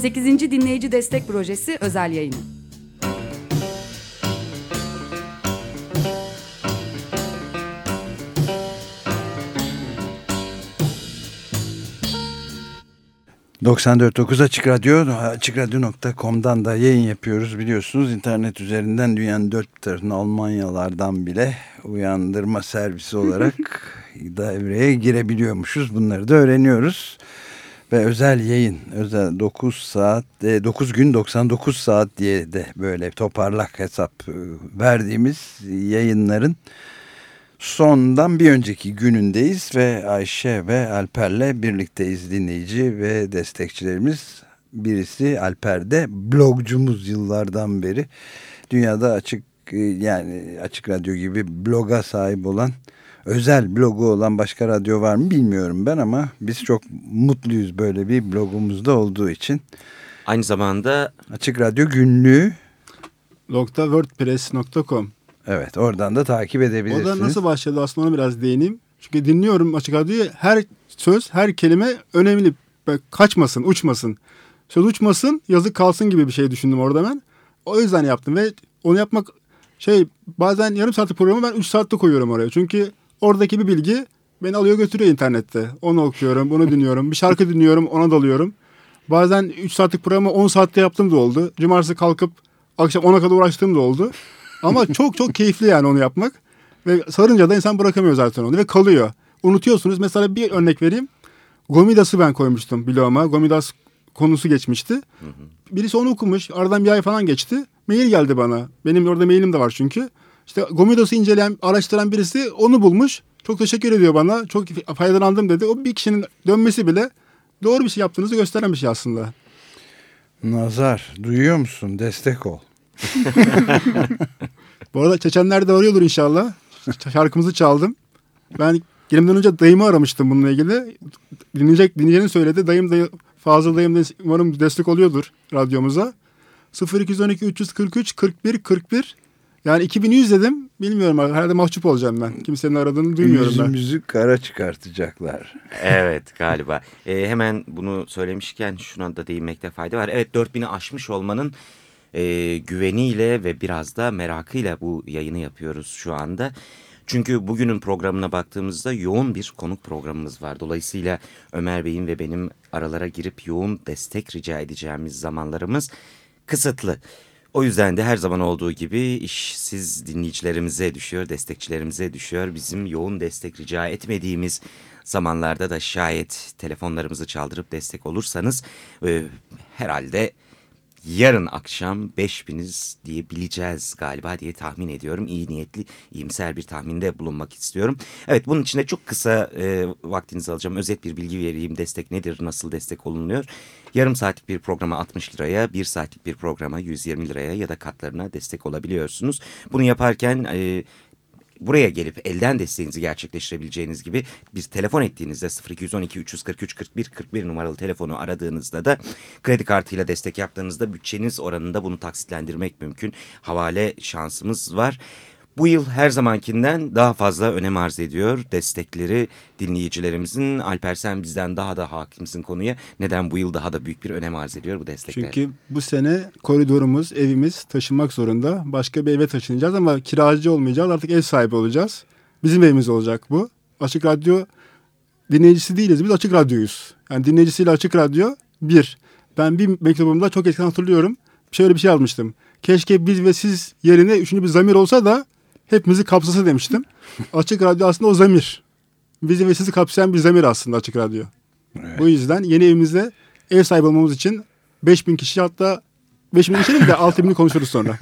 8. Dinleyici Destek Projesi özel yayını. ...94.9 Açık Radyo, açıkradyo.com'dan da yayın yapıyoruz biliyorsunuz. İnternet üzerinden dünyanın dört tarafına, Almanyalardan bile uyandırma servisi olarak devreye girebiliyormuşuz. Bunları da öğreniyoruz. Ve özel yayın, özel 9 saat, 9 gün 99 saat diye de böyle toparlak hesap verdiğimiz yayınların sondan bir önceki günündeyiz ve Ayşe ve Alper'le birlikteyiz, dinleyici ve destekçilerimiz. Birisi Alper de blogcumuz yıllardan beri. Dünyada açık, yani Açık Radyo gibi bloga sahip olan, özel blogu olan başka radyo var mı bilmiyorum ben, ama biz çok mutluyuz böyle bir blogumuzda olduğu için. Aynı zamanda Açık Radyo Günlüğü .wordpress.com. Evet, oradan da takip edebilirsiniz. O da nasıl başladı aslında, ona biraz değineyim. Çünkü dinliyorum Açık Radyo'yu, her söz, her kelime önemli. Kaçmasın, uçmasın. Söz uçmasın, yazı kalsın gibi bir şey düşündüm orada ben. O yüzden yaptım ve onu yapmak bazen yarım saatlik programı ben 3 saatte koyuyorum oraya. Çünkü oradaki bir bilgi beni alıyor götürüyor internette. Onu okuyorum, bunu dinliyorum. Bir şarkı dinliyorum, ona dalıyorum. Bazen 3 saatlik programı 10 saatte yaptığım da oldu. Cumartesi kalkıp akşam 10'a kadar uğraştığım da oldu. Ama çok çok keyifli yani onu yapmak. Ve sarınca da insan bırakamıyor zaten onu ve kalıyor. Unutuyorsunuz. Mesela bir örnek vereyim. Gomidas'ı ben koymuştum bloguma. Gomidas konusu geçmişti. Birisi onu okumuş. Aradan bir ay falan geçti. Mail geldi bana. Benim orada mailim de var çünkü. İşte Gomidas'ı inceleyen, araştıran birisi onu bulmuş. Çok teşekkür ediyor bana. Çok faydalandım dedi. O bir kişinin dönmesi bile doğru bir şey yaptığınızı gösteren bir şey aslında. Nazar, duyuyor musun? Destek ol. Bu arada Çeçenler de arıyordur inşallah. Şarkımızı çaldım. Ben gelmeden önce dayımı aramıştım bununla ilgili. Dinleyeceğini söyledi. Fazıl dayım da umarım destek oluyordur radyomuza. 0212 343 41 41. Yani 2100 dedim. Bilmiyorum, herhalde mahcup olacağım ben. Kimsenin aradığını duymuyorum ben. Yüzümüzü kara çıkartacaklar. Evet galiba. Hemen bunu söylemişken şuna da değinmekte fayda var. Evet, 4000'i aşmış olmanın güveniyle ve biraz da merakıyla bu yayını yapıyoruz şu anda. Çünkü bugünün programına baktığımızda yoğun bir konuk programımız var. Dolayısıyla Ömer Bey'in ve benim aralara girip yoğun destek rica edeceğimiz zamanlarımız kısıtlı. O yüzden de her zaman olduğu gibi iş siz dinleyicilerimize düşüyor, destekçilerimize düşüyor. Bizim yoğun destek rica etmediğimiz zamanlarda da şayet telefonlarımızı çaldırıp destek olursanız herhalde yarın akşam 5000'iz diyebileceğiz galiba diye tahmin ediyorum. İyi niyetli, iyimser bir tahminde bulunmak istiyorum. Evet, bunun için de çok kısa vaktinizi alacağım. Özet bir bilgi vereyim. Destek nedir, nasıl destek olunuyor? Yarım saatlik bir programa 60 liraya, 1 saatlik bir programa 120 liraya ya da katlarına destek olabiliyorsunuz. Bunu yaparken buraya gelip elden desteğinizi gerçekleştirebileceğiniz gibi bir telefon ettiğinizde 0212 343 41 41 numaralı telefonu aradığınızda da kredi kartıyla destek yaptığınızda bütçeniz oranında bunu taksitlendirmek mümkün. Havale şansımız var. Bu yıl her zamankinden daha fazla önem arz ediyor destekleri dinleyicilerimizin. Alper, sen bizden daha da hakimsin konuya. Neden bu yıl daha da büyük bir önem arz ediyor bu destekler? Çünkü bu sene koridorumuz, evimiz taşınmak zorunda. Başka bir eve taşınacağız ama kiracı olmayacağız. Artık ev sahibi olacağız. Bizim evimiz olacak bu. Açık Radyo dinleyicisi değiliz. Biz Açık Radyo'yuz. Yani dinleyicisiyle Açık Radyo bir. Ben bir mektubumda çok eskiden hatırlıyorum. Şöyle bir şey almıştım. Keşke biz ve siz yerine üçüncü bir zamir olsa da hepimizi kapsası demiştim. Açık Radyo aslında o zamir. Bizi ve sizi kapsayan bir zamir aslında Açık Radyo. Evet. Bu yüzden yeni evimizde ev sahibi olmamız için 5000 kişi, hatta 5000 kişi değil de 6000'i konuşuruz sonra.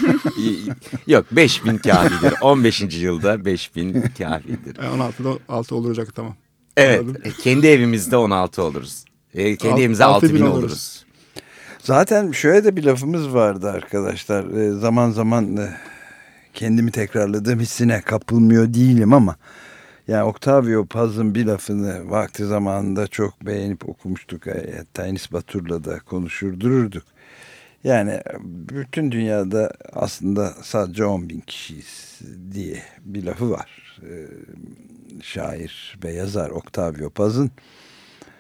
Yok, 5000 kafidir. 15. yılda 5000 kafidir. 16'da 6 olacak, tamam. Evet, kendi evimizde 16 oluruz. Kendi evimizde 6000 oluruz. Zaten şöyle de bir lafımız vardı arkadaşlar. Zaman zaman kendimi tekrarladığım hissine kapılmıyor değilim ama yani Octavio Paz'ın bir lafını vakti zamanında çok beğenip okumuştuk. Hatta Enis Batur'la da konuşurdururduk. Yani bütün dünyada aslında sadece 10.000 kişiyiz diye bir lafı var. Şair ve yazar Octavio Paz'ın.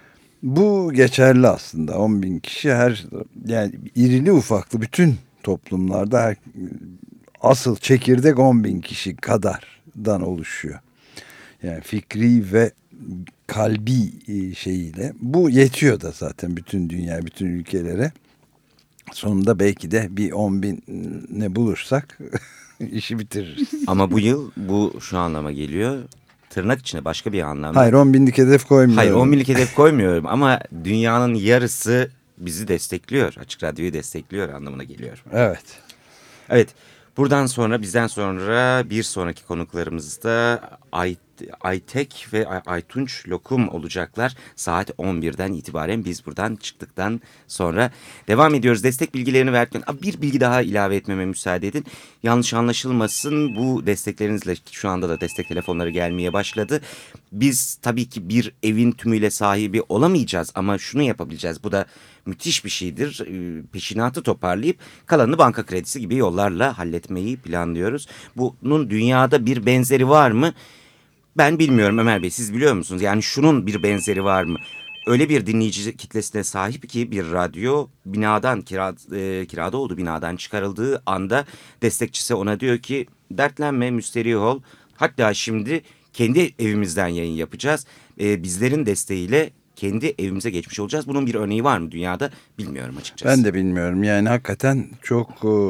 Bu geçerli aslında. 10.000 kişi yani irili ufaklı bütün toplumlarda asıl çekirdek 10.000 kişi kadardan oluşuyor. Yani fikri ve kalbi şeyiyle. Bu yetiyor da zaten bütün dünya, bütün ülkelere. Sonunda belki de bir 10.000 ne bulursak işi bitiririz. Ama bu yıl bu şu anlama geliyor. Tırnak içine başka bir anlamda. Hayır 10.000'lik hedef koymuyorum. Hayır 10.000'lik hedef koymuyorum ama dünyanın yarısı bizi destekliyor. Açık Radyo'yu destekliyor anlamına geliyor. Evet. Evet. Bizden sonra bir sonraki konuklarımız da Aytek ve Aytunç Lokum olacaklar. Saat 11'den itibaren biz buradan çıktıktan sonra devam ediyoruz. Destek bilgilerini verirken bir bilgi daha ilave etmeme müsaade edin. Yanlış anlaşılmasın, bu desteklerinizle şu anda da destek telefonları gelmeye başladı. Biz tabii ki bir evin tümüyle sahibi olamayacağız ama şunu yapabileceğiz. Bu da müthiş bir şeydir. Peşinatı toparlayıp kalanını banka kredisi gibi yollarla halletmeyi planlıyoruz. Bunun dünyada bir benzeri var mı? Ben bilmiyorum Ömer Bey, siz biliyor musunuz? Yani şunun bir benzeri var mı? Öyle bir dinleyici kitlesine sahip ki bir radyo binadan kirada olduğu binadan çıkarıldığı anda destekçisi ona diyor ki dertlenme, müsterih ol. Hatta şimdi kendi evimizden yayın yapacağız. Bizlerin desteğiyle kendi evimize geçmiş olacağız. Bunun bir örneği var mı dünyada? Bilmiyorum açıkçası. Ben de bilmiyorum. Yani hakikaten çok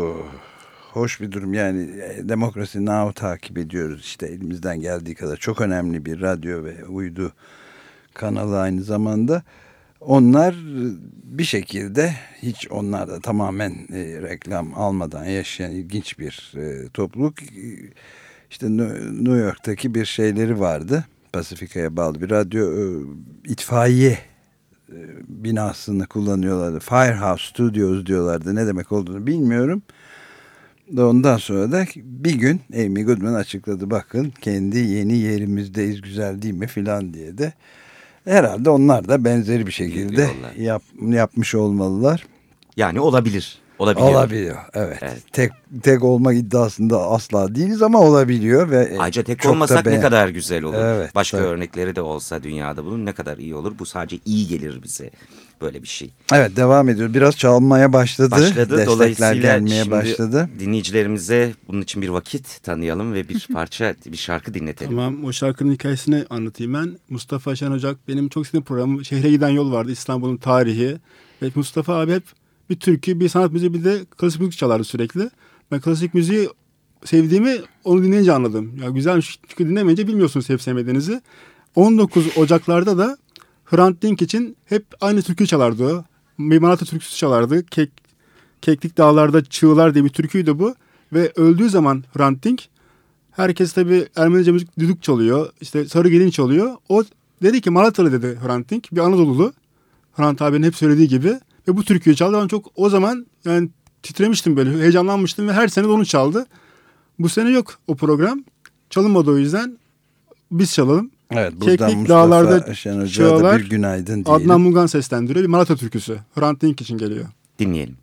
hoş bir durum. Yani Demokrasi Now takip ediyoruz işte elimizden geldiği kadar. Çok önemli bir radyo ve uydu kanalı aynı zamanda. Onlar bir şekilde onlar da tamamen reklam almadan yaşayan ilginç bir topluluk. İşte New York'taki bir şeyleri vardı. Pasifika'ya bağlı bir radyo itfaiye binasını kullanıyorlardı. Firehouse Studios diyorlardı. Ne demek olduğunu bilmiyorum. Ondan sonra da bir gün Amy Goodman açıkladı. Bakın kendi yeni yerimizdeyiz, güzel değil mi filan diye de. Herhalde onlar da benzeri bir şekilde yapmış olmalılar. Yani olabilir. Olabiliyor. Evet. Tek olma iddiasında asla değiliz ama olabiliyor ve ayrıca tek olmasak ne kadar güzel olur. Evet, başka tabii. Örnekleri de olsa dünyada bunun ne kadar iyi olur. Bu sadece iyi gelir bize. Böyle bir şey. Evet, devam ediyor. Biraz çalmaya başladı. Destekler Dolayısıyla gelmeye şimdi başladı. Dinleyicilerimize bunun için bir vakit tanıyalım ve bir parça, bir şarkı dinletelim. Tamam, o şarkının hikayesini anlatayım ben. Mustafa Şen Ocak, benim çok sevdiğim programım Şehre Giden Yol vardı. İstanbul'un tarihi. Ve Mustafa abi hep bir türkü, bir sanat müziği, bir de klasik müzik çalardı sürekli. Ben klasik müziği sevdiğimi onu dinleyince anladım. Ya güzelmiş, çünkü dinlemeyince bilmiyorsunuz sevip sevmediğinizi. 19 Ocaklarda da Hrant Dink için hep aynı türkü çalardı o. Bir Malatya türküsü çalardı. Keklik Dağlarda Çığlar diye bir türküydü bu. Ve öldüğü zaman Hrant Dink, herkes tabii Ermenice müzik, düdük çalıyor. İşte Sarı Gelin çalıyor. O dedi ki Malatyalı dedi Hrant Dink. Bir Anadolulu. Hrant abinin hep söylediği gibi. Ve bu türküyü çaldı. Ben çok o zaman yani titremiştim, böyle heyecanlanmıştım ve her sene de onu çaldı. Bu sene yok o program. Çalınmadı, o yüzden biz çalalım. Evet, buradan Keklik Mustafa Dağlarda Şen Ocak'a da bir günaydın diyelim. Adnan Mugan seslendiriyor. Bir Malatya türküsü. Hrant Dink için geliyor. Dinleyelim.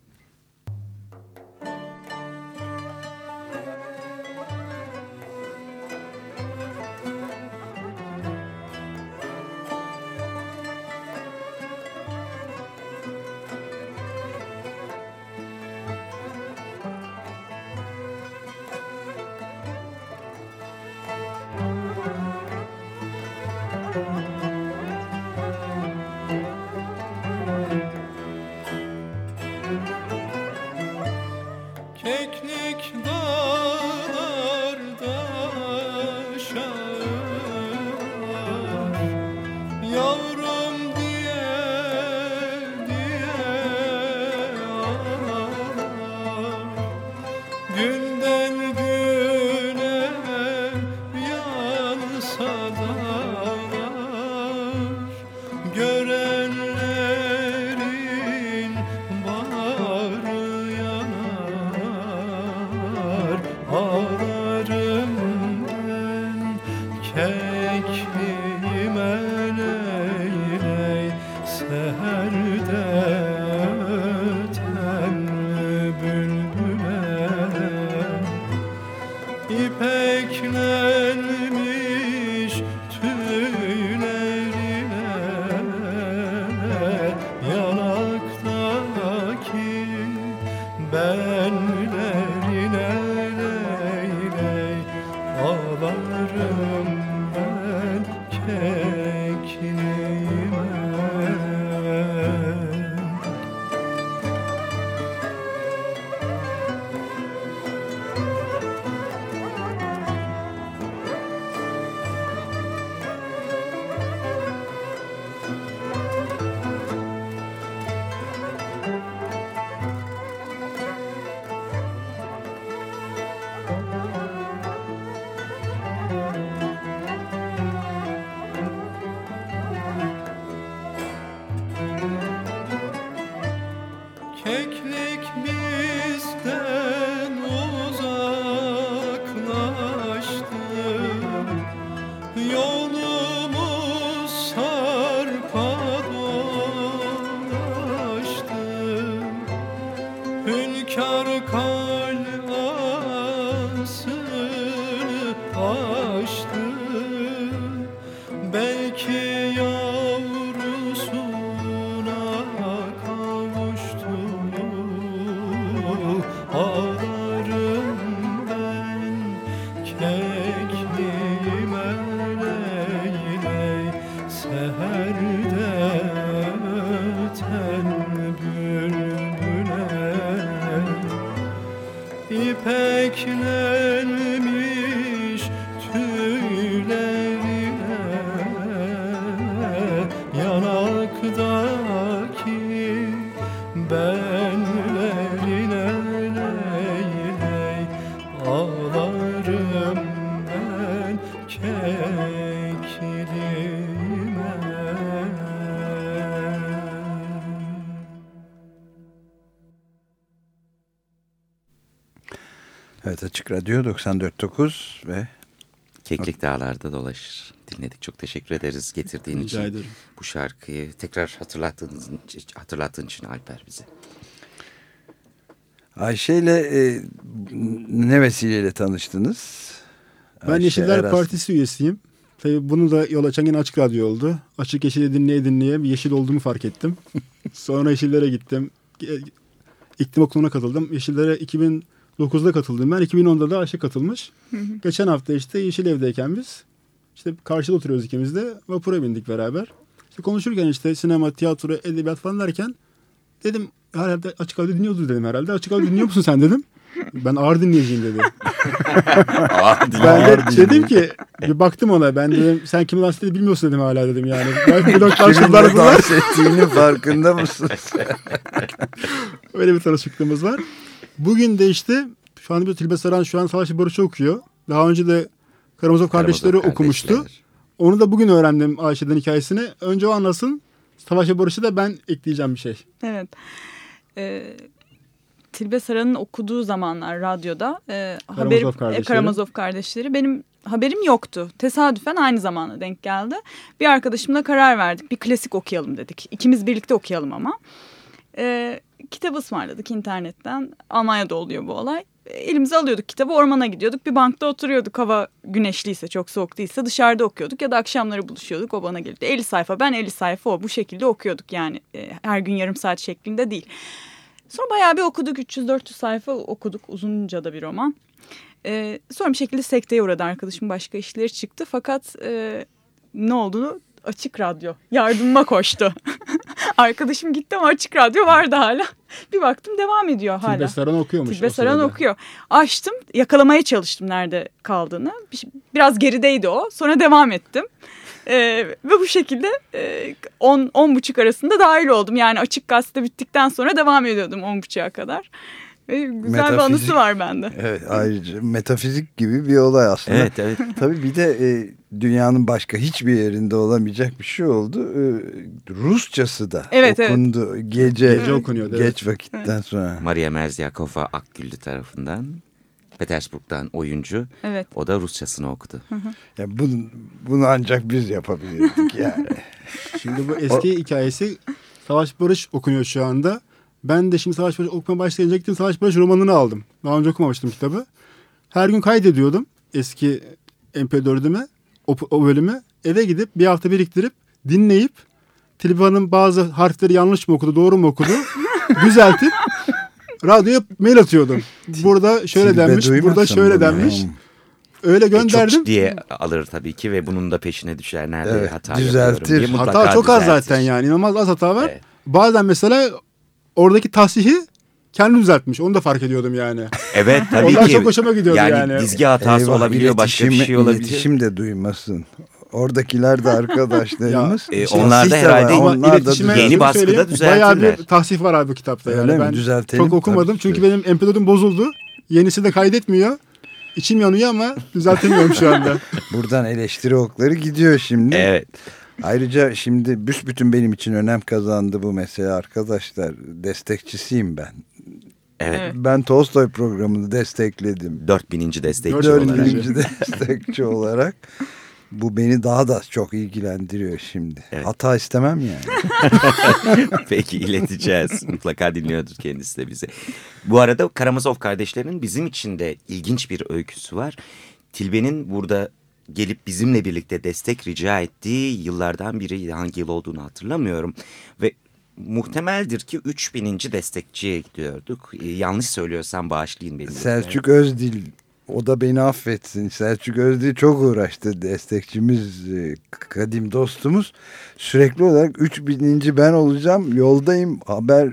benlerine leyley ağlarım ben keklime. Keklik bizden uzaklaştı, yolumuz sarpa dolaştı. Hünkâr kal'asını açtı, belki yavrusuna kavuştu. Ağlarım ben keklime leyley seherde öten bülbüle. İpeklenmiş tüylerine yanaktaki benlerine leyley ağlarım ben keklime. Evet, Açık Radyo 94.9 ve Keklik Dağlar'da dolaşır. Dinledik. Çok teşekkür ederiz getirdiğin Rica için. ederim. Bu şarkıyı tekrar hatırlattığın için Alper bize. Ayşe'yle ne vesileyle tanıştınız? Ben Ayşe Yeşiller Erasmus. Partisi üyesiyim. Tabii bunu da yol açan yine Açık Radyo oldu. Açık Yeşil'i dinleye bir yeşil olduğumu fark ettim. Sonra Yeşillere gittim. İklim okuluna katıldım. Yeşillere 2009'da katıldım ben. 2010'da da Ayşe katılmış. Geçen hafta işte Yeşil Ev'deyken biz işte karşıda oturuyoruz ikimiz de. Vapura bindik beraber. İşte konuşurken işte sinema, tiyatro, edebiyat falan derken dedim herhalde Açık Radyo dinliyordur dedim herhalde. Açık Radyo dinliyor musun sen dedim. Ben ağır dinleyiciyim dedi. Ben de dedim ki bir baktım ona, ben dedim sen kim dans ettiğini bilmiyorsun dedim hala dedim yani. Bloklar şunlar Kiminle bunlar. dans ettiğinin farkında mısın? Öyle bir tanışıklığımız var. Bugün de işte şu anda bir Tilbe Saran şu an Savaş Barış'ı okuyor. Daha önce de Karamazov Kardeşleri okumuştu. Onu da bugün öğrendim Ayşe'den hikayesini. Önce o anlasın. Savaş Barış'ı da ben ekleyeceğim bir şey. Evet. Tilbe Saran'ın okuduğu zamanlar radyoda Karamazov Kardeşleri benim haberim yoktu. Tesadüfen aynı zamana denk geldi. Bir arkadaşımla karar verdik. Bir klasik okuyalım dedik. İkimiz birlikte okuyalım ama. Kitabı ısmarladık internetten. Almanya'da oluyor bu olay. Elimize alıyorduk kitabı, ormana gidiyorduk. Bir bankta oturuyorduk. Hava güneşliyse, çok soğuk değilse dışarıda okuyorduk. Ya da akşamları buluşuyorduk. O bana gelirdi. 50 sayfa ben, 50 sayfa o. Bu şekilde okuyorduk yani. Her gün yarım saat şeklinde değil. Sonra bayağı bir okuduk. 300-400 sayfa okuduk. Uzunca da bir roman. Sonra bir şekilde sekteye uğradı arkadaşım. Başka işleri çıktı. Fakat ne olduğunu Açık Radyo yardımıma koştu. Arkadaşım gitti ama Açık Radyo vardı hala. Bir baktım devam ediyor hala. Tilbe Saran okuyormuş. Tilbe Saran okuyor. Açtım, yakalamaya çalıştım nerede kaldığını. Biraz gerideydi o. Sonra devam ettim. Ve bu şekilde 10-10.30 arasında dahil oldum. Yani Açık Gazete bittikten sonra devam ediyordum 10.30'a kadar. Güzel bir anısı var bende. Evet, ayrıca metafizik gibi bir olay aslında. Evet, evet. Tabii bir de dünyanın başka hiçbir yerinde olamayacak bir şey oldu. Rusçası da okundu. Evet. Gece okunuyordu. Geç vakitten sonra. Maria Merzyakova Akgüllü tarafından. Petersburg'dan oyuncu. Evet. O da Rusçasını okudu. Ya bunu ancak biz yapabilirdik yani. Şimdi bu eski hikayesi Savaş Barış okunuyor şu anda. Ben de şimdi Savaş Barış okumaya başlayınca gittim Savaş Barış romanını aldım. Daha önce okumamıştım kitabı. Her gün kaydediyordum eski MP4'üme o bölümü. Eve gidip bir hafta biriktirip dinleyip Tilbe Hanım bazı harfleri yanlış mı okudu, doğru mu okudu düzeltip radyoya mail atıyordum. Burada şöyle denmiş, burada şöyle denmiş. Öyle gönderdim. Çok diye alır tabii ki ve bunun da peşine düşer. Nerede hata düzeltir. yapıyorum diye mutlaka hata çok az düzeltir. zaten yani. İnanılmaz az hata var. Evet. Bazen mesela oradaki tahsihi kendim düzeltmiş. Onu da fark ediyordum yani. Evet tabii Ondan ki. çok hoşuma gidiyordu yani. Dizgi hatası olabiliyor, başka bir şey olabilir. İletişim de duymasın. Oradakiler de arkadaşlarımız. Onlar da herhalde yeni baskıda düzeltirler. Bayağı bir tahsih var abi bu kitapta. Öyle yani. mi? Ben Düzeltelim. çok okumadım çünkü benim MP4'üm bozuldu. Yenisi de kaydetmiyor. İçim yanıyor ama düzeltemiyorum şu anda. Buradan eleştiri okları gidiyor şimdi. Evet. Ayrıca şimdi büsbütün benim için önem kazandı bu mesele arkadaşlar. Destekçisiyim ben. Evet. Ben Tolstoy programını destekledim. 4000. destekçi olarak. 4000. destekçi olarak. Bu beni daha da çok ilgilendiriyor şimdi. Evet. Hata istemem yani. Peki ileteceğiz. Mutlaka dinliyordur kendisi de bizi. Bu arada Karamazov kardeşlerinin bizim için de ilginç bir öyküsü var. Tilbe'nin burada gelip bizimle birlikte destek rica ettiği yıllardan biri, hangi yıl olduğunu hatırlamıyorum. Ve muhtemeldir ki 3000. destekçiye gidiyorduk. Yanlış söylüyorsam bağışlayın beni. Selçuk Özdil, o da beni affetsin. Selçuk Özdil çok uğraştı, destekçimiz, kadim dostumuz. Sürekli olarak 3000. ben olacağım, yoldayım, haber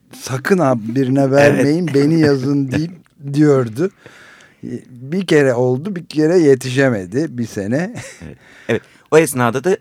sakın birine vermeyin, evet. Beni yazın deyip diyordu. Bir kere oldu, bir kere yetişemedi, bir sene. Evet. O esnada da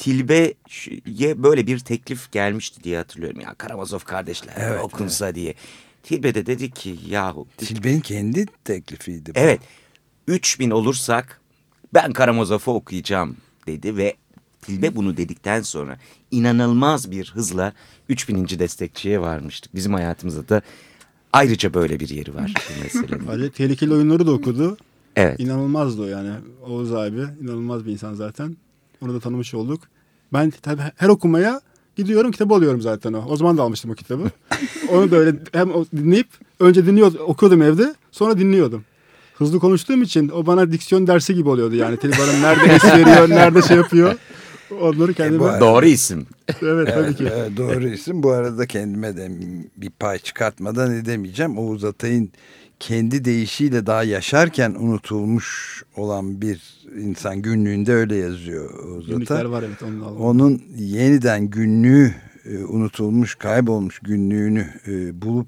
Tilbe'ye böyle bir teklif gelmişti diye hatırlıyorum. Ya Karamazov kardeşler okunsa diye. Tilbe de dedi ki yahu. Tilbe'nin kendi teklifiydi bu. Evet. 3000 olursak ben Karamazov'u okuyacağım dedi ve Tilbe bunu dedikten sonra inanılmaz bir hızla 3000. destekçiye varmıştık. Bizim hayatımızda da ayrıca böyle bir yeri var bu meselenin. Ali tehlikeli oyunları da okudu. Evet. İnanılmazdı o yani. Oğuz abi inanılmaz bir insan zaten. Onu da tanımış olduk. Ben tabii her okumaya gidiyorum, kitabı alıyorum zaten o. O zaman da almıştım o kitabı. Onu da öyle hem dinleyip önce okuyordum evde, sonra dinliyordum. Hızlı konuştuğum için o bana diksiyon dersi gibi oluyordu yani. Tilbe'nin nerede es veriyor, nerede şey yapıyor. Onları kendime... Doğru isim. Evet tabii ki. Doğru isim. Bu arada kendime de bir pay çıkartmadan edemeyeceğim. Oğuz Atay'ın kendi deyişiyle daha yaşarken unutulmuş olan bir insan, günlüğünde öyle yazıyor Oğuz Atay. Günlükler var evet. Onun yeniden günlüğü, unutulmuş, kaybolmuş günlüğünü bulup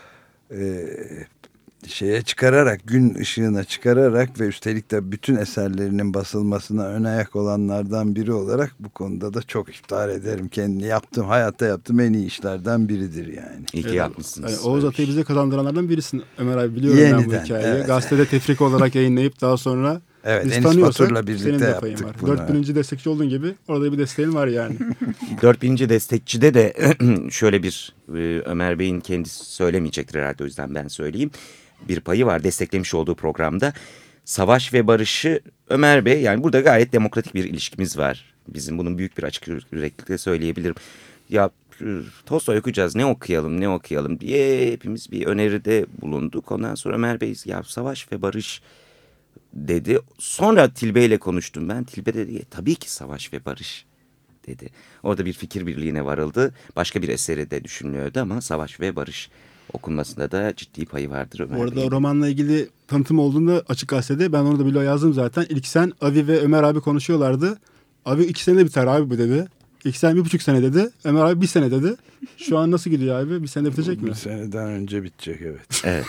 şeye çıkararak, gün ışığına çıkararak ve üstelik de bütün eserlerinin basılmasına ön ayak olanlardan biri olarak bu konuda da çok iftihar ederim. Kendini hayatta yaptığım en iyi işlerden biridir yani. İyi ki yapmışsınız. Yani Oğuz Atay'ı bize kazandıranlardan birisin Ömer abi, biliyorum yeniden, ben bu hikayeyi. Evet. Gazetede tefrik olarak yayınlayıp daha sonra biz Enis Batur'la birlikte yaptık var. bunu. 4000. destekçi olduğun gibi orada bir desteğin var yani. 4000. destekçide de şöyle bir Ömer Bey'in kendisi söylemeyecektir herhalde, o yüzden ben söyleyeyim. Bir payı var desteklemiş olduğu programda. Savaş ve Barış'ı Ömer Bey, yani burada gayet demokratik bir ilişkimiz var. Bizim bunun büyük bir açık yüreklilikle söyleyebilirim. Ya Tolstoy okuyacağız, ne okuyalım diye hepimiz bir öneride bulunduk. Ondan sonra Ömer Bey ya Savaş ve Barış dedi. Sonra Tilbe ile konuştum ben. Tilbe dedi tabii ki Savaş ve Barış dedi. Orada bir fikir birliğine varıldı. Başka bir eseri de düşünülüyordu ama Savaş ve Barış okunmasında da ciddi payı vardır Ömer Bey'in. Orada romanla ilgili tanıtım olduğunda Açık Gazete'de ben onu da bile yazdım zaten. İlk sen Avi ve Ömer abi konuşuyorlardı. Abi 2 senede biter abi bu dedi. İlk sen 1,5 sene dedi. Ömer abi 1 sene dedi. Şu an nasıl gidiyor abi? 1 senede bitecek mi? 1 seneden önce bitecek evet. Evet.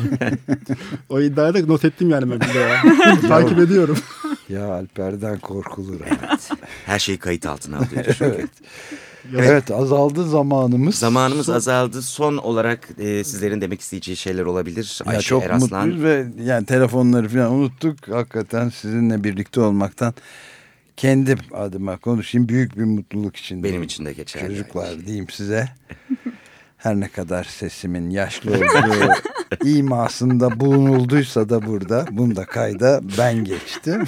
O iddiayı da not ettim yani ben bir de ya. Takip ediyorum. Ya Alper'den korkulur. Evet. Her şeyi kayıt altına alıyor çünkü. Evet. Evet, azaldı zamanımız. Zamanımız azaldı. Son olarak sizlerin demek isteyeceği şeyler olabilir. Ya Ayşe çok Eraslan. mutluyuz ve yani telefonları falan unuttuk. Hakikaten sizinle birlikte olmaktan kendi adıma konuşayım. Büyük bir mutluluk içindeyim. Benim için de geçerli. Çocuklar diyeyim size. Her ne kadar sesimin yaşlı olduğu imasında bulunulduysa da burada. Bunu da kayda ben geçtim.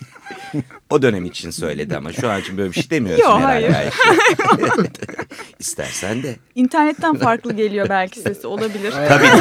O dönem için söyledi ama şu an için böyle bir şey demiyorsun Yok, herhalde. hayır. İstersen de. İnternetten farklı geliyor belki sesi, olabilir.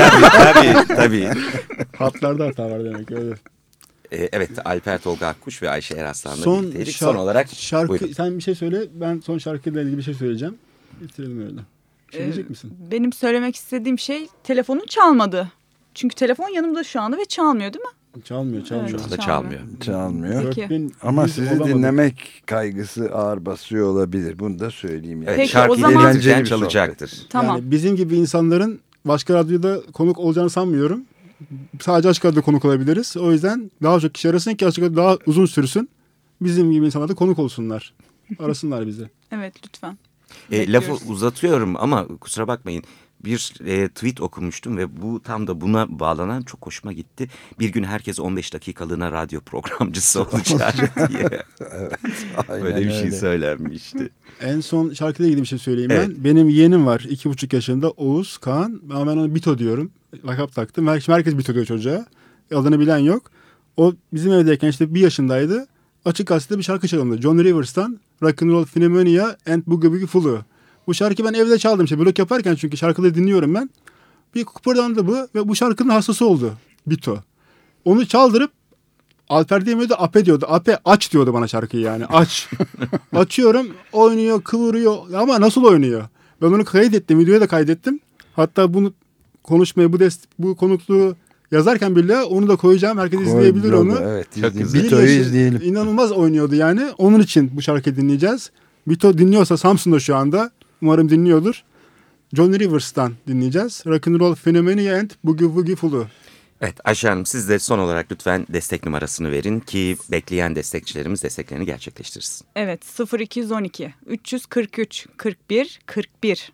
Tabii. Hatlarda hata var demek öyle. Evet, Alper Tolga Akkuş ve Ayşe Eraslan'la birlikteydik. Son olarak şarkı, buyurun. sen bir şey söyle, ben son şarkıyla ilgili bir şey söyleyeceğim. Bitirelim öyle. Söyleyecek misin? Benim söylemek istediğim şey telefonun çalmadı. Çünkü telefon yanımda şu anda ve çalmıyor değil mi? Çalmıyor. Evet, Şu anda çalmıyor. Çalmıyor. Peki. Ama sizi olamadık. dinlemek kaygısı ağır basıyor olabilir. Bunu da söyleyeyim. Yani. Evet, Peki, şarkıyı o zaman- Eğlenceli dinlerken bir çalacaktır. Tamam. Yani bizim gibi insanların başka radyoda konuk olacağını sanmıyorum. Sadece Açık Radyo'da konuk olabiliriz. O yüzden daha çok kişi arasın ki Açık Radyo daha uzun sürsün. Bizim gibi insanlar da konuk olsunlar. Arasınlar bizi. Evet lütfen. Lafı Bekliyoruz. uzatıyorum ama kusura bakmayın. Bir tweet okumuştum ve bu tam da buna bağlanan çok hoşuma gitti. Bir gün herkes 15 dakikalığına radyo programcısı olacak diye. Aynen Böyle bir şey öyle. söylenmişti. En son şarkıyla ilgili bir şey söyleyeyim Evet. ben. Benim yeğenim var 2,5 yaşında Oğuz Kaan. Ama ben ona Bito diyorum. Lakap taktım. Şimdi herkes Bito diyor çocuğa. Adını bilen yok. O bizim evdeyken işte 1 yaşındaydı. Açık gazetede bir şarkı çalındı. John Rivers'tan Rock'n'Roll Pneumonia and Boogie Boogie Flu. Bu şarkıyı ben evde çaldım. İşte blok yaparken çünkü şarkıları dinliyorum ben. Bir kıpırdandı bu ve bu şarkının hastası oldu Bito. Onu çaldırıp Alper diyemiyordu, Ape diyordu. Ape aç diyordu bana şarkıyı yani. Aç. Açıyorum, oynuyor, kıvırıyor ama nasıl oynuyor? Ben onu kaydettim, videoya da kaydettim. Hatta bunu konuşmayı, bu konukluğu yazarken bile onu da koyacağım. Herkes izleyebilir Blog'u, onu. Evet, Çok güzel. Bito'yu 1 yaşı izleyelim. İnanılmaz oynuyordu yani. Onun için bu şarkıyı dinleyeceğiz. Bito dinliyorsa Samsun'da şu anda. Umarım dinliyordur. John Rivers'tan dinleyeceğiz. Rock'n'Roll Pneumonia and Boogie Woogie Flu. Evet Ayşe Hanım siz de son olarak lütfen destek numarasını verin ki bekleyen destekçilerimiz desteklerini gerçekleştirsin. Evet 0212 343 41 41.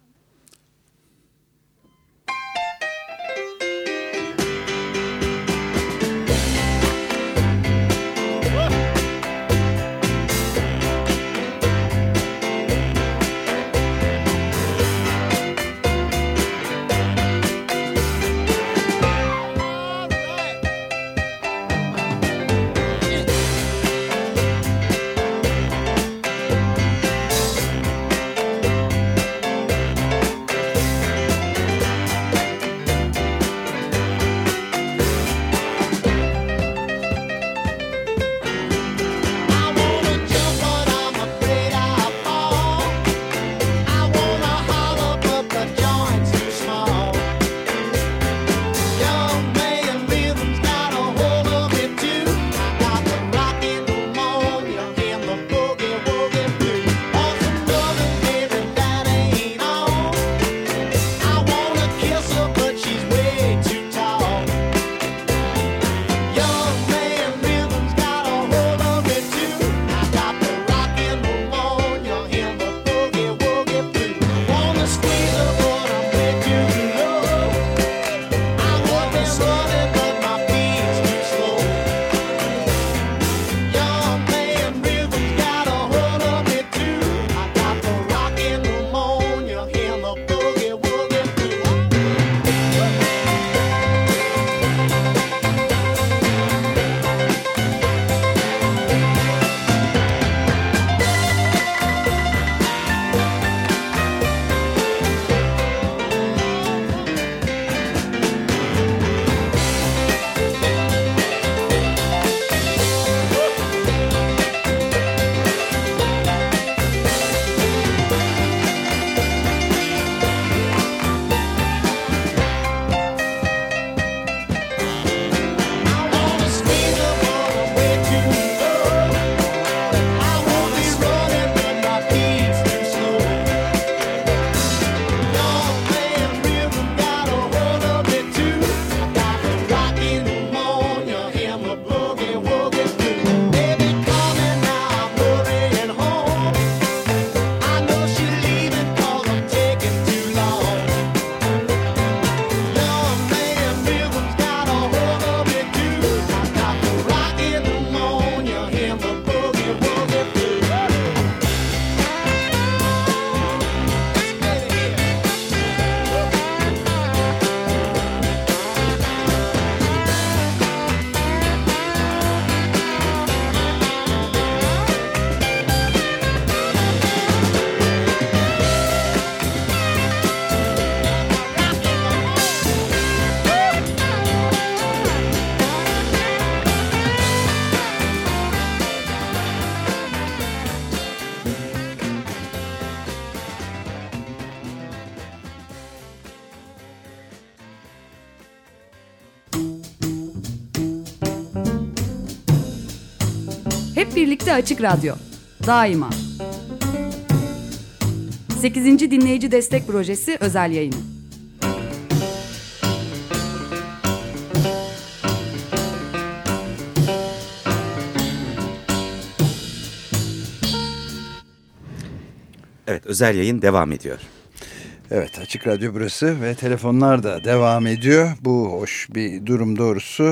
Hep birlikte Açık Radyo. Daima. 8. Dinleyici Destek Projesi özel yayını. Evet, özel yayın devam ediyor. Evet, Açık Radyo burası ve telefonlar da devam ediyor. Bu hoş bir durum doğrusu.